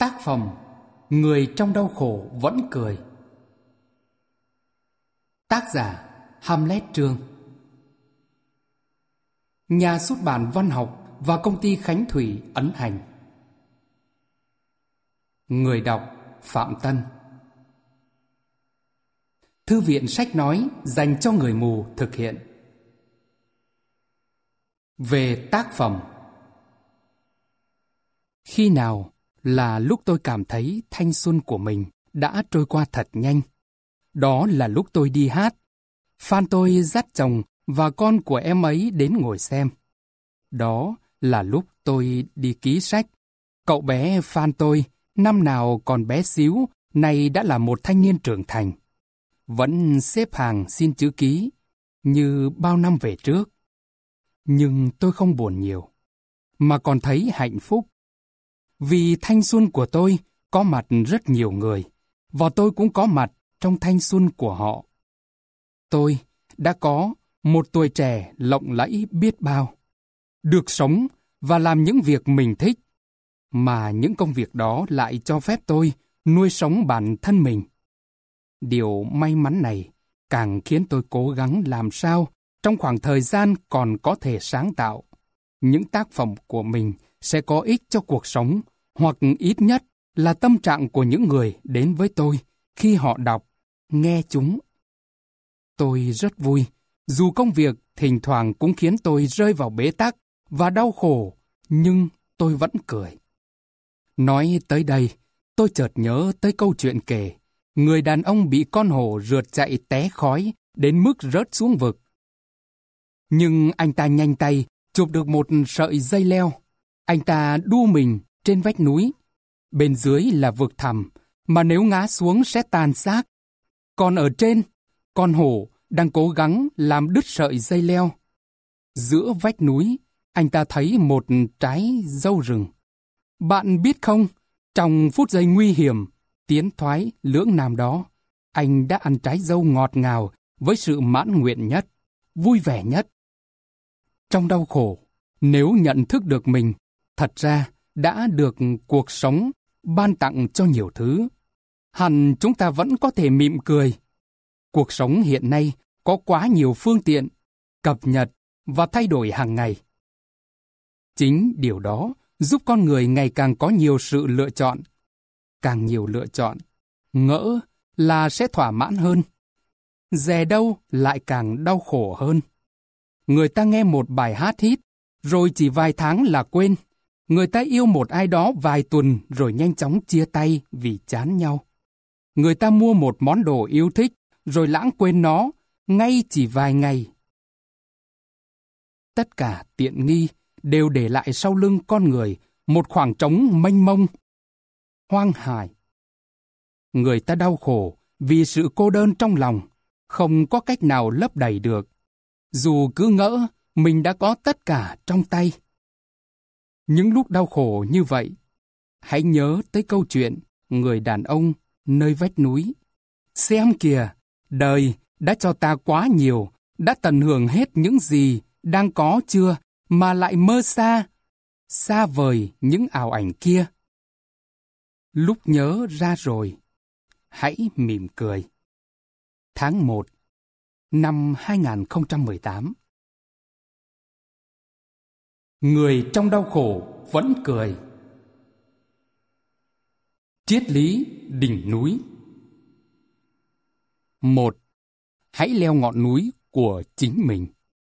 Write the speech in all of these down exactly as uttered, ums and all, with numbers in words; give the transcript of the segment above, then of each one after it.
Tác phẩm Người trong đau khổ vẫn cười. Tác giả Hamlet Trương. Nhà xuất bản Văn học và công ty Khánh Thủy ấn hành. Người đọc Phạm Tân. Thư viện sách nói dành cho người mù thực hiện. Về tác phẩm. Khi nào là lúc tôi cảm thấy thanh xuân của mình đã trôi qua thật nhanh? Đó là lúc tôi đi hát. Fan tôi dắt chồng và con của em ấy đến ngồi xem. Đó là lúc tôi đi ký sách. Cậu bé Fan tôi, năm nào còn bé xíu, nay đã là một thanh niên trưởng thành. Vẫn xếp hàng xin chữ ký, như bao năm về trước. Nhưng tôi không buồn nhiều, mà còn thấy hạnh phúc. Vì thanh xuân của tôi có mặt rất nhiều người, và tôi cũng có mặt trong thanh xuân của họ. Tôi đã có một tuổi trẻ lộng lẫy biết bao, được sống và làm những việc mình thích, mà những công việc đó lại cho phép tôi nuôi sống bản thân mình. Điều may mắn này càng khiến tôi cố gắng làm sao trong khoảng thời gian còn có thể sáng tạo. Những tác phẩm của mình sẽ có ích cho cuộc sống, hoặc ít nhất là tâm trạng của những người đến với tôi khi họ đọc, nghe chúng. Tôi rất vui, dù công việc thỉnh thoảng cũng khiến tôi rơi vào bế tắc và đau khổ, nhưng tôi vẫn cười. Nói tới đây, tôi chợt nhớ tới câu chuyện kể, người đàn ông bị con hổ rượt chạy té khói đến mức rớt xuống vực. Nhưng anh ta nhanh tay chụp được một sợi dây leo. Anh ta đu mình trên vách núi. Bên dưới là vực thẳm, mà nếu ngã xuống sẽ tàn xác. Còn ở trên, con hổ đang cố gắng làm đứt sợi dây leo. Giữa vách núi, anh ta thấy một trái dâu rừng. Bạn biết không, trong phút giây nguy hiểm, tiến thoái lưỡng nan đó, anh đã ăn trái dâu ngọt ngào với sự mãn nguyện nhất, vui vẻ nhất. Trong đau khổ, nếu nhận thức được mình, thật ra đã được cuộc sống ban tặng cho nhiều thứ, hẳn chúng ta vẫn có thể mỉm cười. Cuộc sống hiện nay có quá nhiều phương tiện, cập nhật và thay đổi hàng ngày. Chính điều đó giúp con người ngày càng có nhiều sự lựa chọn. Càng nhiều lựa chọn, ngỡ là sẽ thỏa mãn hơn. Dè đâu lại càng đau khổ hơn. Người ta nghe một bài hát hit, rồi chỉ vài tháng là quên. Người ta yêu một ai đó vài tuần rồi nhanh chóng chia tay vì chán nhau. Người ta mua một món đồ yêu thích rồi lãng quên nó ngay chỉ vài ngày. Tất cả tiện nghi đều để lại sau lưng con người một khoảng trống mênh mông, hoang hải. Người ta đau khổ vì sự cô đơn trong lòng, không có cách nào lấp đầy được, dù cứ ngỡ mình đã có tất cả trong tay. Những lúc đau khổ như vậy, hãy nhớ tới câu chuyện người đàn ông nơi vách núi. Xem kìa, đời đã cho ta quá nhiều, đã tận hưởng hết những gì đang có chưa, mà lại mơ xa, xa vời những ảo ảnh kia. Lúc nhớ ra rồi, hãy mỉm cười. Tháng một năm hai nghìn không trăm mười tám. Người trong đau khổ vẫn cười. Triết lý đỉnh núi. Một. Hãy leo ngọn núi của chính mình.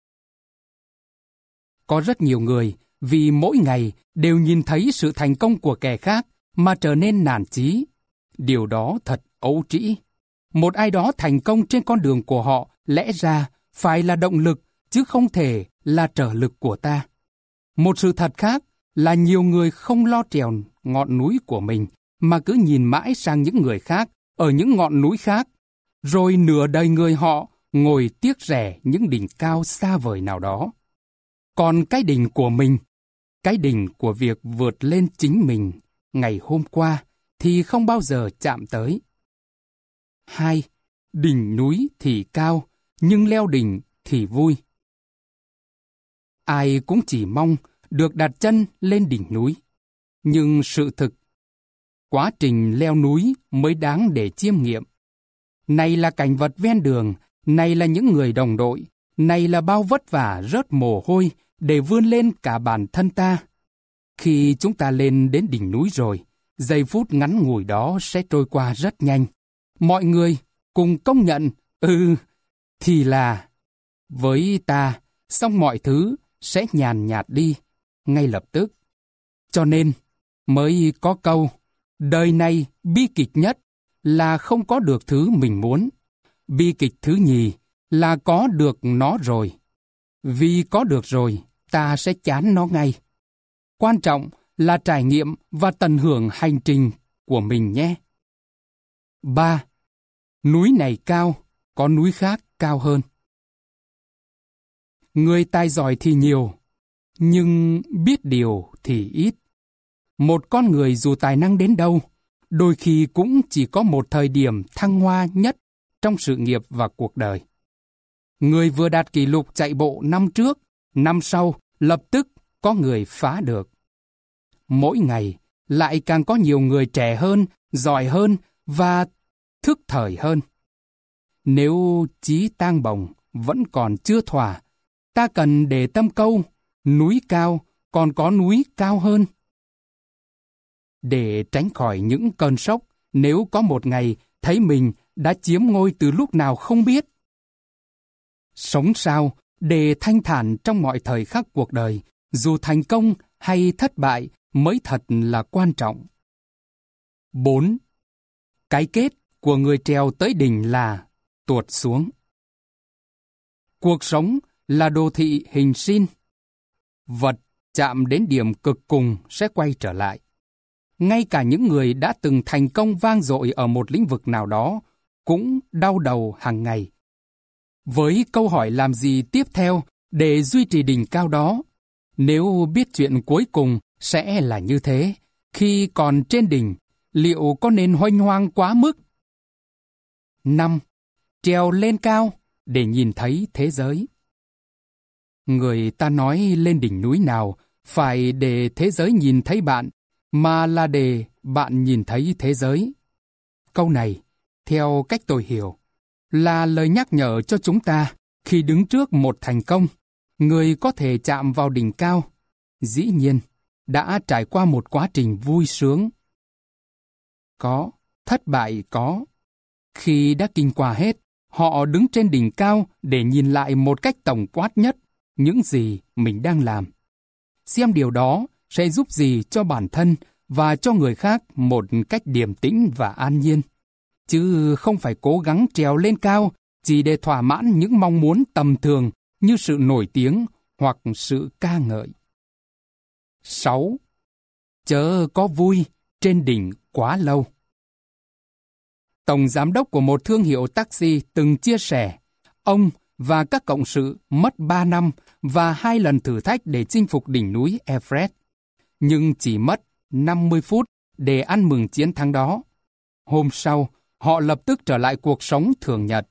Có rất nhiều người vì mỗi ngày đều nhìn thấy sự thành công của kẻ khác mà trở nên nản chí. Điều đó thật ấu trĩ. Một ai đó thành công trên con đường của họ lẽ ra phải là động lực, chứ không thể là trở lực của ta. Một sự thật khác là nhiều người không lo trèo ngọn núi của mình, mà cứ nhìn mãi sang những người khác ở những ngọn núi khác, rồi nửa đời người họ ngồi tiếc rẻ những đỉnh cao xa vời nào đó. Còn cái đỉnh của mình, cái đỉnh của việc vượt lên chính mình ngày hôm qua thì không bao giờ chạm tới. Hai, đỉnh núi thì cao, nhưng leo đỉnh thì vui. Ai cũng chỉ mong được đặt chân lên đỉnh núi, nhưng sự thực quá trình leo núi mới đáng để chiêm nghiệm. Này là cảnh vật ven đường, này là những người đồng đội, này là bao vất vả rớt mồ hôi để vươn lên cả bản thân ta. Khi chúng ta lên đến đỉnh núi rồi, giây phút ngắn ngủi đó sẽ trôi qua rất nhanh. Mọi người cùng công nhận, ừ, thì là, với ta, xong mọi thứ sẽ nhàn nhạt đi, ngay lập tức. Cho nên, mới có câu, đời này bi kịch nhất là không có được thứ mình muốn. Bi kịch thứ nhì là có được nó rồi. Vì có được rồi, ta sẽ chán nó ngay. Quan trọng là trải nghiệm và tận hưởng hành trình của mình nhé. ba. Núi này cao, có núi khác cao hơn. Người tài giỏi thì nhiều, nhưng biết điều thì ít. Một con người dù tài năng đến đâu, đôi khi cũng chỉ có một thời điểm thăng hoa nhất trong sự nghiệp và cuộc đời. Người vừa đạt kỷ lục chạy bộ năm trước, năm sau lập tức có người phá được. Mỗi ngày lại càng có nhiều người trẻ hơn, giỏi hơn và thức thời hơn. Nếu chí tang bồng vẫn còn chưa thỏa, ta cần để tâm câu, núi cao còn có núi cao hơn. Để tránh khỏi những cơn sốc nếu có một ngày thấy mình đã chiếm ngôi từ lúc nào không biết. Sống sao để thanh thản trong mọi thời khắc cuộc đời, dù thành công hay thất bại mới thật là quan trọng. bốn. Cái kết của người trèo tới đỉnh là tuột xuống. Cuộc sống là đồ thị hình sin. Vật chạm đến điểm cực cùng sẽ quay trở lại. Ngay cả những người đã từng thành công vang dội ở một lĩnh vực nào đó cũng đau đầu hàng ngày. Với câu hỏi làm gì tiếp theo để duy trì đỉnh cao đó, nếu biết chuyện cuối cùng sẽ là như thế, khi còn trên đỉnh, liệu có nên hoanh hoang quá mức? năm. Trèo lên cao để nhìn thấy thế giới. Người ta nói lên đỉnh núi nào phải để thế giới nhìn thấy bạn, mà là để bạn nhìn thấy thế giới. Câu này, theo cách tôi hiểu, là lời nhắc nhở cho chúng ta khi đứng trước một thành công, người có thể chạm vào đỉnh cao, dĩ nhiên, đã trải qua một quá trình vui sướng. Có, thất bại có. Khi đã kinh qua hết, họ đứng trên đỉnh cao để nhìn lại một cách tổng quát nhất những gì mình đang làm. Xem điều đó sẽ giúp gì cho bản thân và cho người khác một cách điềm tĩnh và an nhiên, chứ không phải cố gắng trèo lên cao chỉ để thỏa mãn những mong muốn tầm thường như sự nổi tiếng hoặc sự ca ngợi. sáu. Chớ có vui trên đỉnh quá lâu. Tổng giám đốc của một thương hiệu taxi từng chia sẻ, ông và các cộng sự mất ba năm và hai lần thử thách để chinh phục đỉnh núi Everest, nhưng chỉ mất năm mươi phút để ăn mừng chiến thắng đó. Hôm sau, họ lập tức trở lại cuộc sống thường nhật.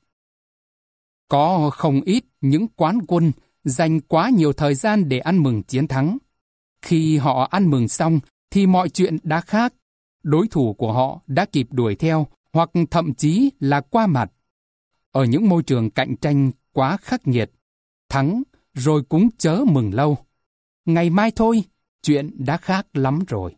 Có không ít những quán quân dành quá nhiều thời gian để ăn mừng chiến thắng. Khi họ ăn mừng xong thì mọi chuyện đã khác. Đối thủ của họ đã kịp đuổi theo hoặc thậm chí là qua mặt. Ở những môi trường cạnh tranh quá khắc nghiệt, thắng rồi cũng chớ mừng lâu. Ngày mai thôi, chuyện đã khác lắm rồi.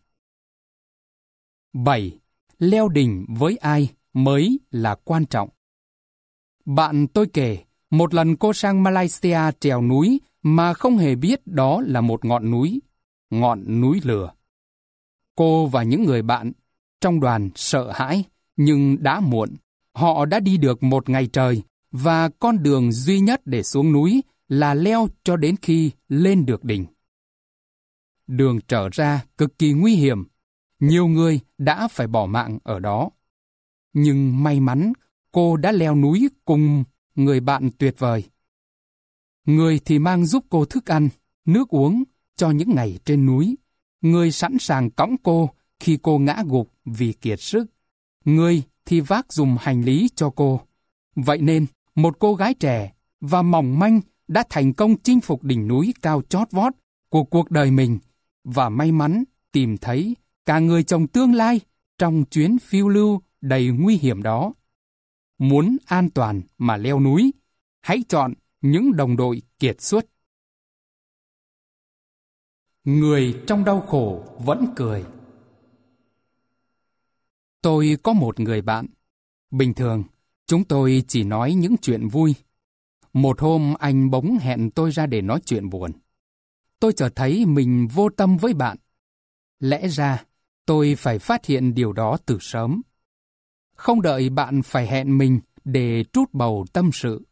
bảy. Leo đỉnh với ai mới là quan trọng. Bạn tôi kể, một lần cô sang Malaysia trèo núi mà không hề biết đó là một ngọn núi, ngọn núi lửa. Cô và những người bạn trong đoàn sợ hãi, nhưng đã muộn. Họ đã đi được một ngày trời, và con đường duy nhất để xuống núi là leo cho đến khi lên được đỉnh. Đường trở ra cực kỳ nguy hiểm. Nhiều người đã phải bỏ mạng ở đó. Nhưng may mắn, cô đã leo núi cùng người bạn tuyệt vời. Người thì mang giúp cô thức ăn, nước uống cho những ngày trên núi. Người sẵn sàng cõng cô khi cô ngã gục vì kiệt sức. Người thì vác dùm hành lý cho cô. Vậy nên, một cô gái trẻ và mỏng manh đã thành công chinh phục đỉnh núi cao chót vót của cuộc đời mình và may mắn tìm thấy cả người chồng tương lai trong chuyến phiêu lưu đầy nguy hiểm đó. Muốn an toàn mà leo núi, hãy chọn những đồng đội kiệt xuất. Người trong đau khổ vẫn cười. Tôi có một người bạn. Bình thường, chúng tôi chỉ nói những chuyện vui. Một hôm anh bỗng hẹn tôi ra để nói chuyện buồn. Tôi chợt thấy mình vô tâm với bạn. Lẽ ra, tôi phải phát hiện điều đó từ sớm. Không đợi bạn phải hẹn mình để trút bầu tâm sự.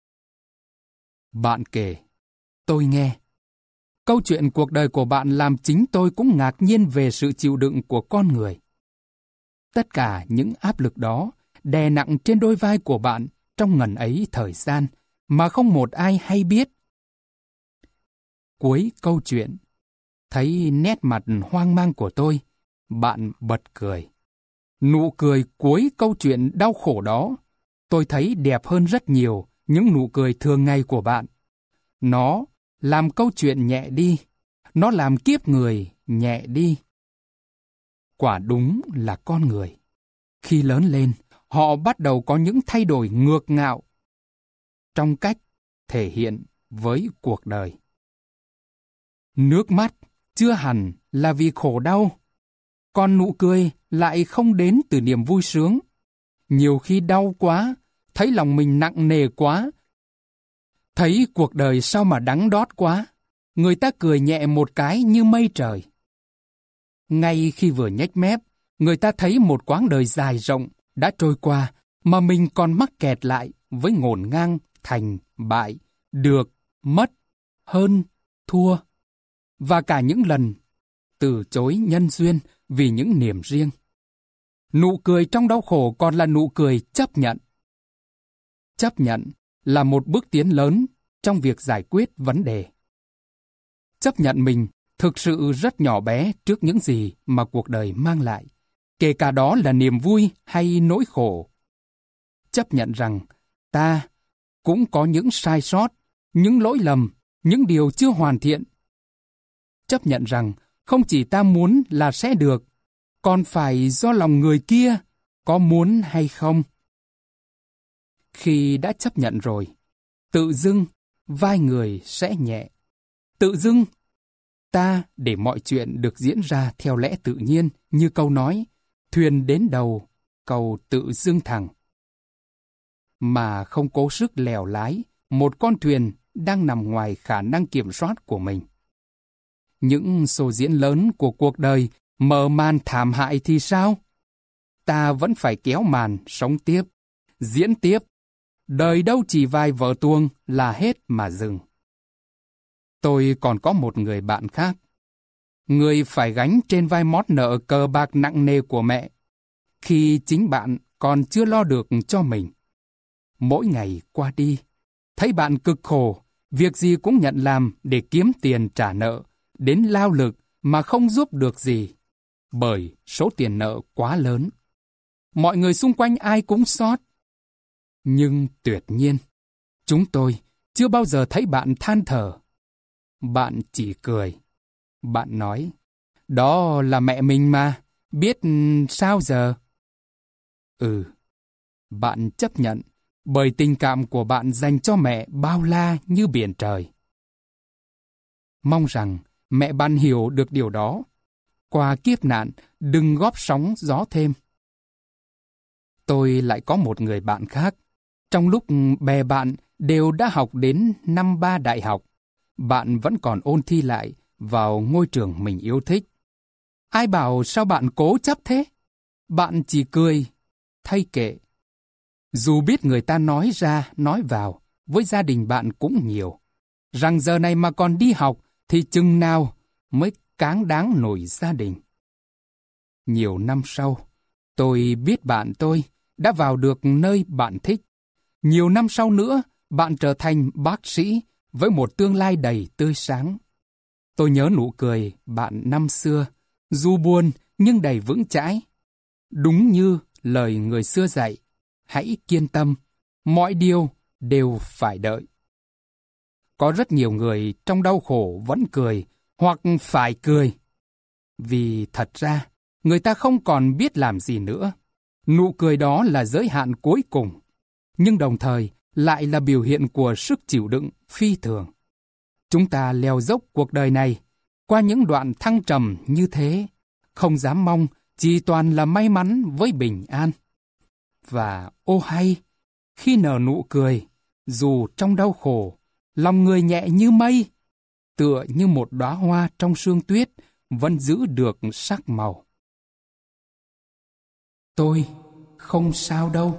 Bạn kể, tôi nghe. Câu chuyện cuộc đời của bạn làm chính tôi cũng ngạc nhiên về sự chịu đựng của con người. Tất cả những áp lực đó đè nặng trên đôi vai của bạn trong ngần ấy thời gian mà không một ai hay biết. Cuối câu chuyện, thấy nét mặt hoang mang của tôi, bạn bật cười. Nụ cười cuối câu chuyện đau khổ đó, tôi thấy đẹp hơn rất nhiều những nụ cười thường ngày của bạn. Nó làm câu chuyện nhẹ đi, nó làm kiếp người nhẹ đi. Quả đúng là con người. Khi lớn lên, họ bắt đầu có những thay đổi ngược ngạo trong cách thể hiện với cuộc đời. Nước mắt chưa hẳn là vì khổ đau, còn nụ cười lại không đến từ niềm vui sướng. Nhiều khi đau quá, thấy lòng mình nặng nề quá, thấy cuộc đời sao mà đắng đót quá, người ta cười nhẹ một cái như mây trời. Ngay khi vừa nhếch mép, người ta thấy một quãng đời dài rộng đã trôi qua mà mình còn mắc kẹt lại với ngổn ngang, thành, bại, được, mất, hơn, thua. Và cả những lần từ chối nhân duyên vì những niềm riêng. Nụ cười trong đau khổ còn là nụ cười chấp nhận. Chấp nhận là một bước tiến lớn trong việc giải quyết vấn đề. Chấp nhận mình thực sự rất nhỏ bé trước những gì mà cuộc đời mang lại, kể cả đó là niềm vui hay nỗi khổ. Chấp nhận rằng ta cũng có những sai sót, những lỗi lầm, những điều chưa hoàn thiện. Chấp nhận rằng không chỉ ta muốn là sẽ được, còn phải do lòng người kia có muốn hay không. Khi đã chấp nhận rồi, tự dưng vai người sẽ nhẹ. Tự dưng ta để mọi chuyện được diễn ra theo lẽ tự nhiên, như câu nói, thuyền đến đầu, cầu tự dưng thẳng. Mà không cố sức lèo lái một con thuyền đang nằm ngoài khả năng kiểm soát của mình. Những show diễn lớn của cuộc đời mở màn thảm hại thì sao? Ta vẫn phải kéo màn sống tiếp, diễn tiếp. Đời đâu chỉ vài vở tuồng là hết mà dừng. Tôi còn có một người bạn khác. Người phải gánh trên vai mót nợ cờ bạc nặng nề của mẹ, khi chính bạn còn chưa lo được cho mình. Mỗi ngày qua đi, thấy bạn cực khổ, việc gì cũng nhận làm để kiếm tiền trả nợ, đến lao lực mà không giúp được gì, bởi số tiền nợ quá lớn. Mọi người xung quanh ai cũng xót. Nhưng tuyệt nhiên, chúng tôi chưa bao giờ thấy bạn than thở. Bạn chỉ cười. Bạn nói, đó là mẹ mình mà, biết sao giờ. Ừ, bạn chấp nhận, bởi tình cảm của bạn dành cho mẹ bao la như biển trời. Mong rằng mẹ bạn hiểu được điều đó. Qua kiếp nạn, đừng góp sóng gió thêm. Tôi lại có một người bạn khác. Trong lúc bè bạn đều đã học đến năm ba đại học, bạn vẫn còn ôn thi lại vào ngôi trường mình yêu thích. Ai bảo sao bạn cố chấp thế? Bạn chỉ cười, thay kệ. Dù biết người ta nói ra, nói vào, với gia đình bạn cũng nhiều, rằng giờ này mà còn đi học thì chừng nào mới cáng đáng nổi gia đình. Nhiều năm sau, tôi biết bạn tôi đã vào được nơi bạn thích. Nhiều năm sau nữa, bạn trở thành bác sĩ với một tương lai đầy tươi sáng. Tôi nhớ nụ cười bạn năm xưa, dù buồn nhưng đầy vững chãi. Đúng như lời người xưa dạy, hãy kiên tâm, mọi điều đều phải đợi. Có rất nhiều người trong đau khổ vẫn cười, hoặc phải cười. Vì thật ra, người ta không còn biết làm gì nữa. Nụ cười đó là giới hạn cuối cùng, nhưng đồng thời lại là biểu hiện của sức chịu đựng phi thường. Chúng ta leo dốc cuộc đời này, qua những đoạn thăng trầm như thế, không dám mong chỉ toàn là may mắn với bình an. Và ô hay, khi nở nụ cười, dù trong đau khổ, lòng người nhẹ như mây, tựa như một đóa hoa trong sương tuyết, vẫn giữ được sắc màu. Tôi không sao đâu.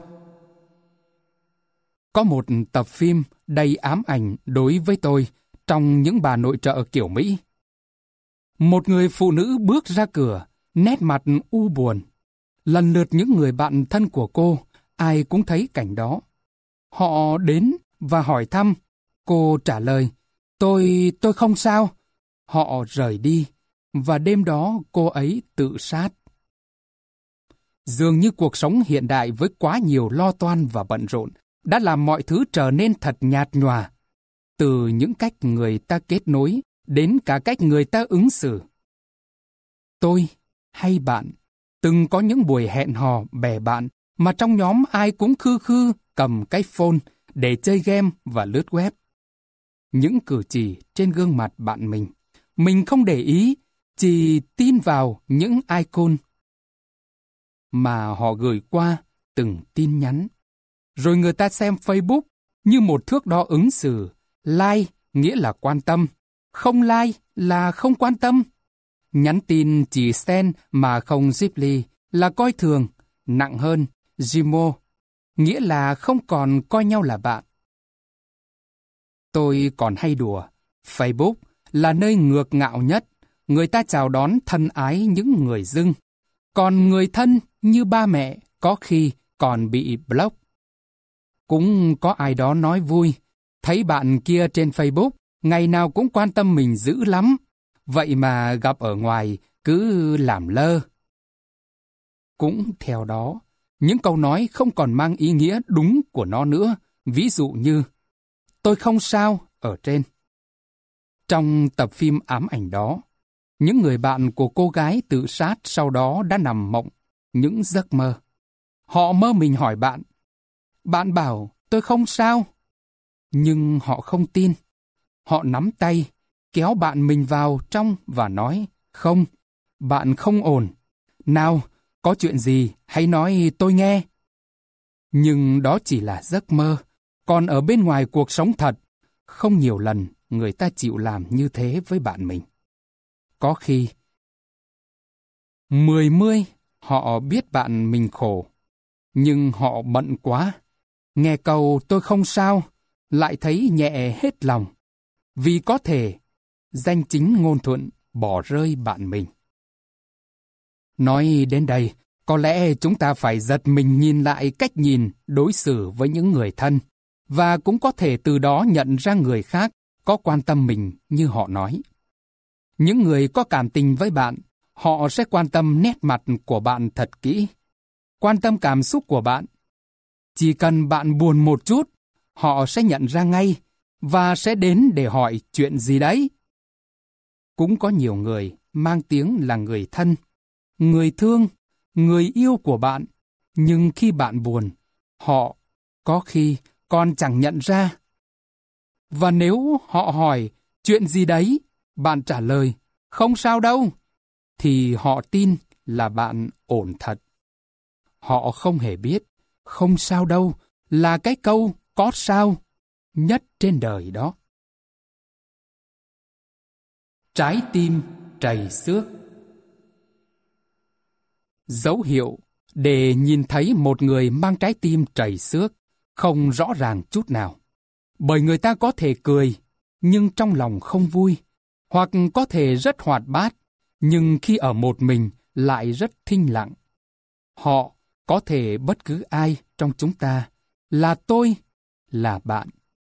Có một tập phim đầy ám ảnh đối với tôi trong những bà nội trợ kiểu Mỹ. Một người phụ nữ bước ra cửa, nét mặt u buồn. Lần lượt những người bạn thân của cô, ai cũng thấy cảnh đó. Họ đến và hỏi thăm. Cô trả lời, tôi, tôi không sao. Họ rời đi, và đêm đó cô ấy tự sát. Dường như cuộc sống hiện đại với quá nhiều lo toan và bận rộn đã làm mọi thứ trở nên thật nhạt nhòa. Từ những cách người ta kết nối đến cả cách người ta ứng xử. Tôi hay bạn từng có những buổi hẹn hò bè bạn mà trong nhóm ai cũng khư khư cầm cái phone để chơi game và lướt web. Những cử chỉ trên gương mặt bạn mình, mình không để ý, chỉ tin vào những icon mà họ gửi qua từng tin nhắn. Rồi người ta xem Facebook như một thước đo ứng xử. Like nghĩa là quan tâm, không like là không quan tâm. Nhắn tin chỉ send mà không reply là coi thường, nặng hơn, Gmo, nghĩa là không còn coi nhau là bạn. Tôi còn hay đùa, Facebook là nơi ngược ngạo nhất, người ta chào đón thân ái những người dưng, còn người thân như ba mẹ có khi còn bị block. Cũng có ai đó nói vui, thấy bạn kia trên Facebook, ngày nào cũng quan tâm mình dữ lắm, vậy mà gặp ở ngoài cứ làm lơ. Cũng theo đó, những câu nói không còn mang ý nghĩa đúng của nó nữa, ví dụ như tôi không sao ở trên. Trong tập phim ám ảnh đó, những người bạn của cô gái tự sát sau đó đã nằm mộng những giấc mơ. Họ mơ mình hỏi bạn, bạn bảo tôi không sao. Nhưng họ không tin. Họ nắm tay, kéo bạn mình vào trong và nói, không, bạn không ổn. Nào, có chuyện gì, hãy nói tôi nghe. Nhưng đó chỉ là giấc mơ, còn ở bên ngoài cuộc sống thật, không nhiều lần người ta chịu làm như thế với bạn mình. Có khi, mười mươi họ biết bạn mình khổ, nhưng họ bận quá. Nghe câu tôi không sao, lại thấy nhẹ hết lòng, vì có thể danh chính ngôn thuận bỏ rơi bạn mình. Nói đến đây, có lẽ chúng ta phải giật mình nhìn lại cách nhìn, đối xử với những người thân, và cũng có thể từ đó nhận ra người khác có quan tâm mình như họ nói. Những người có cảm tình với bạn, họ sẽ quan tâm nét mặt của bạn thật kỹ, quan tâm cảm xúc của bạn. Chỉ cần bạn buồn một chút, họ sẽ nhận ra ngay và sẽ đến để hỏi chuyện gì đấy. Cũng có nhiều người mang tiếng là người thân, người thương, người yêu của bạn, nhưng khi bạn buồn, họ có khi còn chẳng nhận ra. Và nếu họ hỏi chuyện gì đấy, bạn trả lời không sao đâu, thì họ tin là bạn ổn thật. Họ không hề biết không sao đâu là cái câu có sao nhất trên đời đó. Trái tim trầy xước. Dấu hiệu để nhìn thấy một người mang trái tim trầy xước không rõ ràng chút nào. Bởi người ta có thể cười, nhưng trong lòng không vui, hoặc có thể rất hoạt bát, nhưng khi ở một mình lại rất thinh lặng. Họ có thể bất cứ ai trong chúng ta, là tôi, là bạn.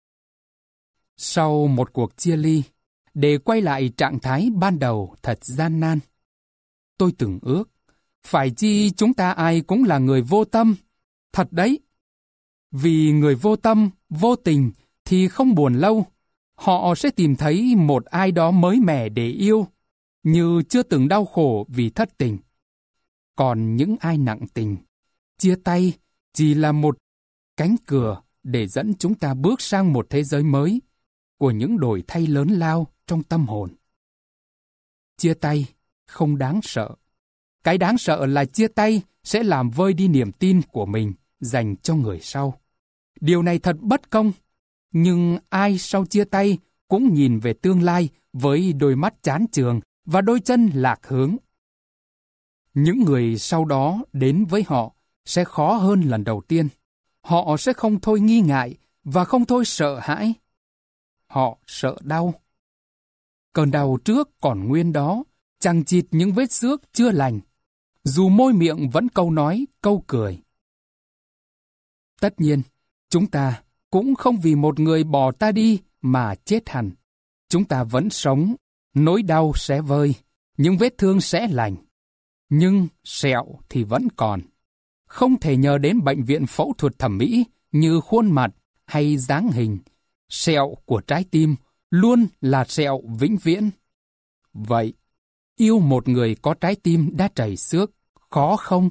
Sau một cuộc chia ly, để quay lại trạng thái ban đầu thật gian nan, tôi từng ước, phải chi chúng ta ai cũng là người vô tâm, thật đấy. Vì người vô tâm, vô tình thì không buồn lâu, họ sẽ tìm thấy một ai đó mới mẻ để yêu, như chưa từng đau khổ vì thất tình. Còn những ai nặng tình, chia tay chỉ là một cánh cửa để dẫn chúng ta bước sang một thế giới mới của những đổi thay lớn lao trong tâm hồn. Chia tay không đáng sợ. Cái đáng sợ là chia tay sẽ làm vơi đi niềm tin của mình dành cho người sau. Điều này thật bất công, nhưng ai sau chia tay cũng nhìn về tương lai với đôi mắt chán chường và đôi chân lạc hướng. Những người sau đó đến với họ sẽ khó hơn lần đầu tiên. Họ sẽ không thôi nghi ngại và không thôi sợ hãi. Họ sợ đau. Cơn đau trước còn nguyên đó, chằng chịt những vết xước chưa lành, dù môi miệng vẫn câu nói, câu cười. Tất nhiên, chúng ta cũng không vì một người bỏ ta đi mà chết hẳn. Chúng ta vẫn sống, nỗi đau sẽ vơi, những vết thương sẽ lành. Nhưng sẹo thì vẫn còn. Không thể nhờ đến bệnh viện phẫu thuật thẩm mỹ như khuôn mặt hay dáng hình. Sẹo của trái tim luôn là sẹo vĩnh viễn. Vậy, yêu một người có trái tim đã chảy xước, khó không?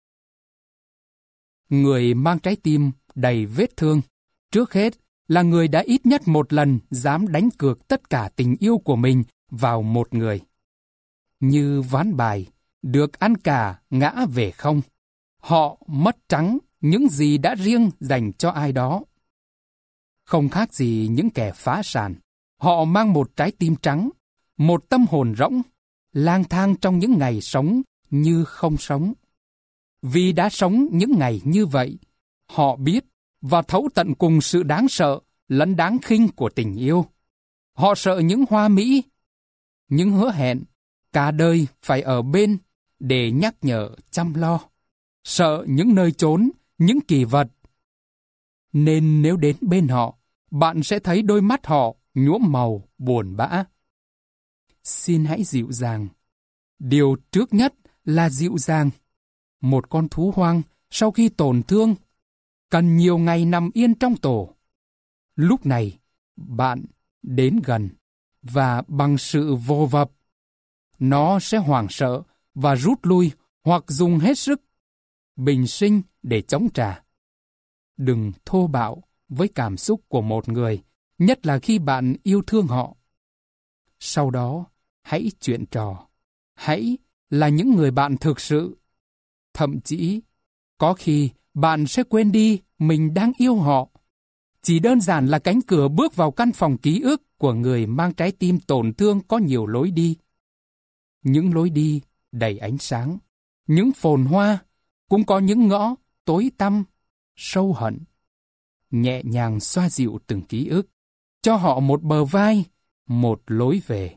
Người mang trái tim đầy vết thương, trước hết là người đã ít nhất một lần dám đánh cược tất cả tình yêu của mình vào một người. Như ván bài, được ăn cả ngã về không. Họ mất trắng những gì đã riêng dành cho ai đó. Không khác gì những kẻ phá sản. Họ mang một trái tim trắng, một tâm hồn rỗng, lang thang trong những ngày sống như không sống. Vì đã sống những ngày như vậy, họ biết và thấu tận cùng sự đáng sợ lẫn đáng khinh của tình yêu. Họ sợ những hoa mỹ, những hứa hẹn cả đời phải ở bên để nhắc nhở chăm lo. Sợ những nơi trốn, những kỳ vật. Nên nếu đến bên họ, bạn sẽ thấy đôi mắt họ nhuốm màu buồn bã. Xin hãy dịu dàng. Điều trước nhất là dịu dàng. Một con thú hoang sau khi tổn thương cần nhiều ngày nằm yên trong tổ. Lúc này, bạn đến gần và bằng sự vô vập, nó sẽ hoảng sợ và rút lui hoặc dùng hết sức bình sinh để chống trả. Đừng thô bạo với cảm xúc của một người, nhất là khi bạn yêu thương họ. Sau đó, hãy chuyện trò. Hãy là những người bạn thực sự. Thậm chí, có khi bạn sẽ quên đi mình đang yêu họ. Chỉ đơn giản là cánh cửa bước vào căn phòng ký ức của người mang trái tim tổn thương có nhiều lối đi. Những lối đi đầy ánh sáng, những phồn hoa, cũng có những ngõ tối tăm, sâu hận. Nhẹ nhàng xoa dịu từng ký ức, cho họ một bờ vai, một lối về.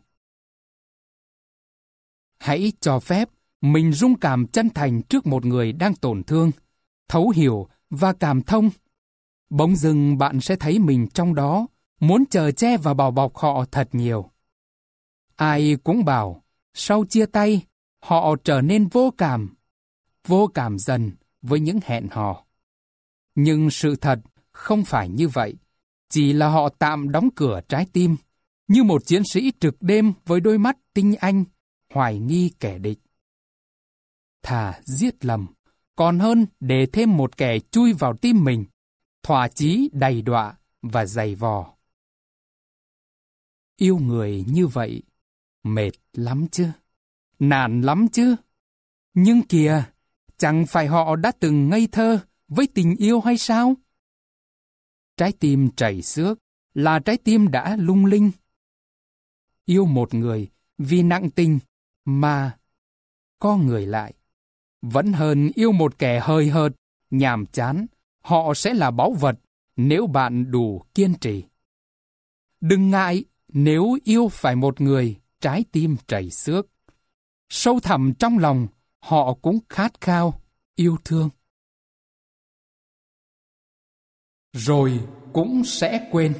Hãy cho phép mình rung cảm chân thành trước một người đang tổn thương, thấu hiểu và cảm thông. Bỗng dưng bạn sẽ thấy mình trong đó, muốn chở che và bảo bọc họ thật nhiều. Ai cũng bảo, sau chia tay, họ trở nên vô cảm, vô cảm dần với những hẹn hò. Nhưng sự thật không phải như vậy, chỉ là họ tạm đóng cửa trái tim, như một chiến sĩ trực đêm với đôi mắt tinh anh, hoài nghi kẻ địch. Thà giết lầm, còn hơn để thêm một kẻ chui vào tim mình, thỏa chí đầy đọa và dày vò. Yêu người như vậy, mệt lắm chứ, nản lắm chứ. Nhưng kìa, chẳng phải họ đã từng ngây thơ với tình yêu hay sao? Trái tim chảy xước là trái tim đã lung linh. Yêu một người vì nặng tình mà co người lại, vẫn hơn yêu một kẻ hời hợt, nhàm chán. Họ sẽ là báu vật nếu bạn đủ kiên trì. Đừng ngại nếu yêu phải một người trái tim chảy xước. Sâu thẳm trong lòng, họ cũng khát khao yêu thương. Rồi cũng sẽ quên.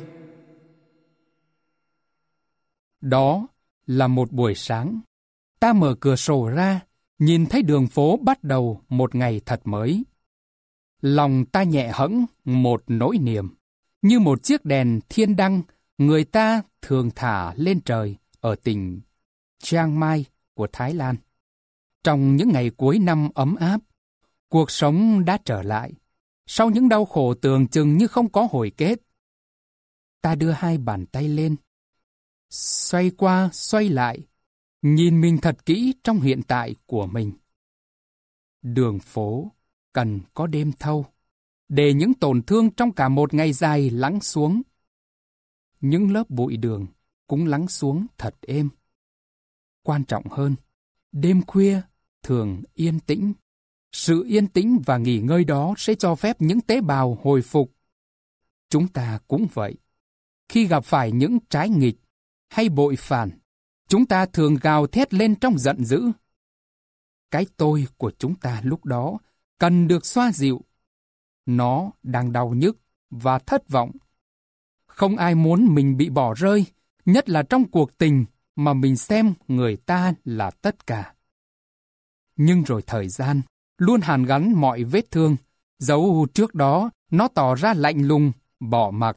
Đó là một buổi sáng. Ta mở cửa sổ ra, nhìn thấy đường phố bắt đầu một ngày thật mới. Lòng ta nhẹ hẫng một nỗi niềm, như một chiếc đèn thiên đăng người ta thường thả lên trời ở tỉnh Chiang Mai của Thái Lan. Trong những ngày cuối năm ấm áp, cuộc sống đã trở lại. Sau những đau khổ tưởng chừng như không có hồi kết, ta đưa hai bàn tay lên, xoay qua xoay lại, nhìn mình thật kỹ trong hiện tại của mình. Đường phố cần có đêm thâu, để những tổn thương trong cả một ngày dài lắng xuống. Những lớp bụi đường cũng lắng xuống thật êm. Quan trọng hơn, đêm khuya thường yên tĩnh. Sự yên tĩnh và nghỉ ngơi đó sẽ cho phép những tế bào hồi phục. Chúng ta cũng vậy. Khi gặp phải những trái nghịch hay bội phản, chúng ta thường gào thét lên trong giận dữ. Cái tôi của chúng ta lúc đó cần được xoa dịu. Nó đang đau nhức và thất vọng. Không ai muốn mình bị bỏ rơi, nhất là trong cuộc tình mà mình xem người ta là tất cả. Nhưng rồi thời gian luôn hàn gắn mọi vết thương, dẫu trước đó nó tỏ ra lạnh lùng, bỏ mặc.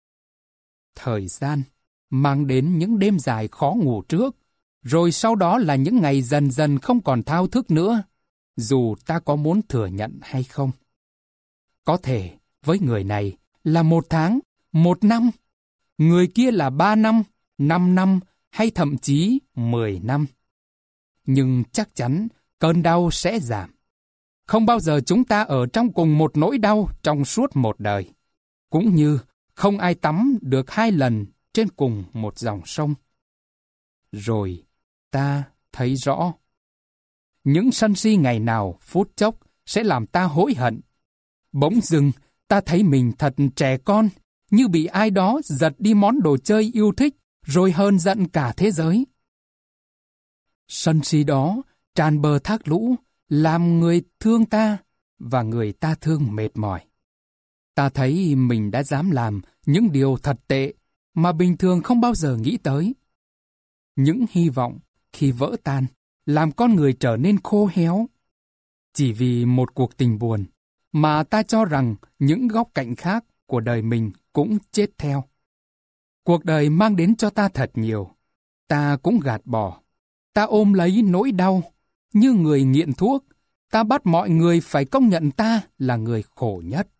Thời gian mang đến những đêm dài khó ngủ trước, rồi sau đó là những ngày dần dần không còn thao thức nữa, dù ta có muốn thừa nhận hay không. Có thể với người này là một tháng, một năm, người kia là ba năm, năm năm hay thậm chí mười năm. Nhưng chắc chắn cơn đau sẽ giảm. Không bao giờ chúng ta ở trong cùng một nỗi đau trong suốt một đời. Cũng như không ai tắm được hai lần trên cùng một dòng sông. Rồi ta thấy rõ. Những sân si ngày nào phút chốc sẽ làm ta hối hận. Bỗng dưng ta thấy mình thật trẻ con, như bị ai đó giật đi món đồ chơi yêu thích, rồi hờn giận cả thế giới. Sân si đó tràn bờ thác lũ, làm người thương ta và người ta thương mệt mỏi. Ta thấy mình đã dám làm những điều thật tệ mà bình thường không bao giờ nghĩ tới. Những hy vọng khi vỡ tan làm con người trở nên khô héo. Chỉ vì một cuộc tình buồn mà ta cho rằng những góc cạnh khác của đời mình cũng chết theo. Cuộc đời mang đến cho ta thật nhiều. Ta cũng gạt bỏ. Ta ôm lấy nỗi đau. Như người nghiện thuốc, ta bắt mọi người phải công nhận ta là người khổ nhất.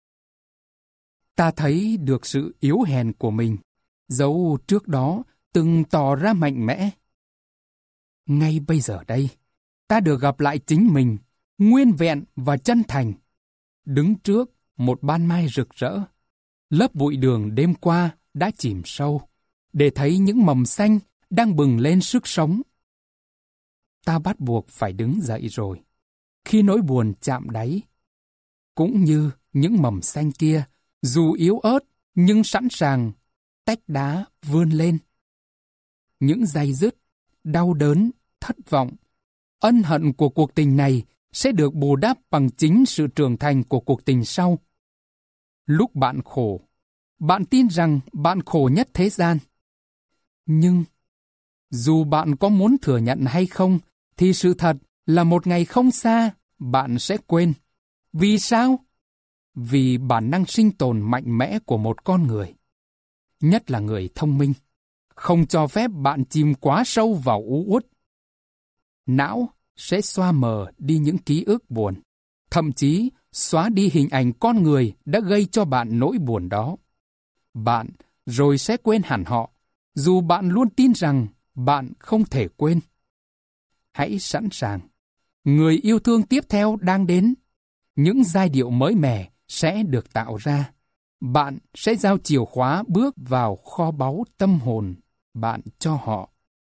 Ta thấy được sự yếu hèn của mình, dẫu trước đó từng tỏ ra mạnh mẽ. Ngay bây giờ đây, ta được gặp lại chính mình, nguyên vẹn và chân thành. Đứng trước một ban mai rực rỡ, lớp bụi đường đêm qua đã chìm sâu, để thấy những mầm xanh đang bừng lên sức sống. Ta bắt buộc phải đứng dậy rồi, khi nỗi buồn chạm đáy. Cũng như những mầm xanh kia, dù yếu ớt nhưng sẵn sàng tách đá vươn lên. Những day dứt, đau đớn, thất vọng, ân hận của cuộc tình này sẽ được bù đắp bằng chính sự trưởng thành của cuộc tình sau. Lúc bạn khổ, bạn tin rằng bạn khổ nhất thế gian. Nhưng, dù bạn có muốn thừa nhận hay không, thì sự thật là một ngày không xa, bạn sẽ quên. Vì sao? Vì bản năng sinh tồn mạnh mẽ của một con người, nhất là người thông minh, không cho phép bạn chìm quá sâu vào u uất. Não sẽ xóa mờ đi những ký ức buồn, thậm chí xóa đi hình ảnh con người đã gây cho bạn nỗi buồn đó. Bạn rồi sẽ quên hẳn họ, dù bạn luôn tin rằng bạn không thể quên. Hãy sẵn sàng. Người yêu thương tiếp theo đang đến. Những giai điệu mới mẻ sẽ được tạo ra. Bạn sẽ giao chìa khóa bước vào kho báu tâm hồn bạn cho họ.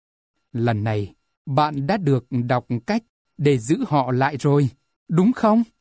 Lần này, bạn đã được đọc cách để giữ họ lại rồi, đúng không?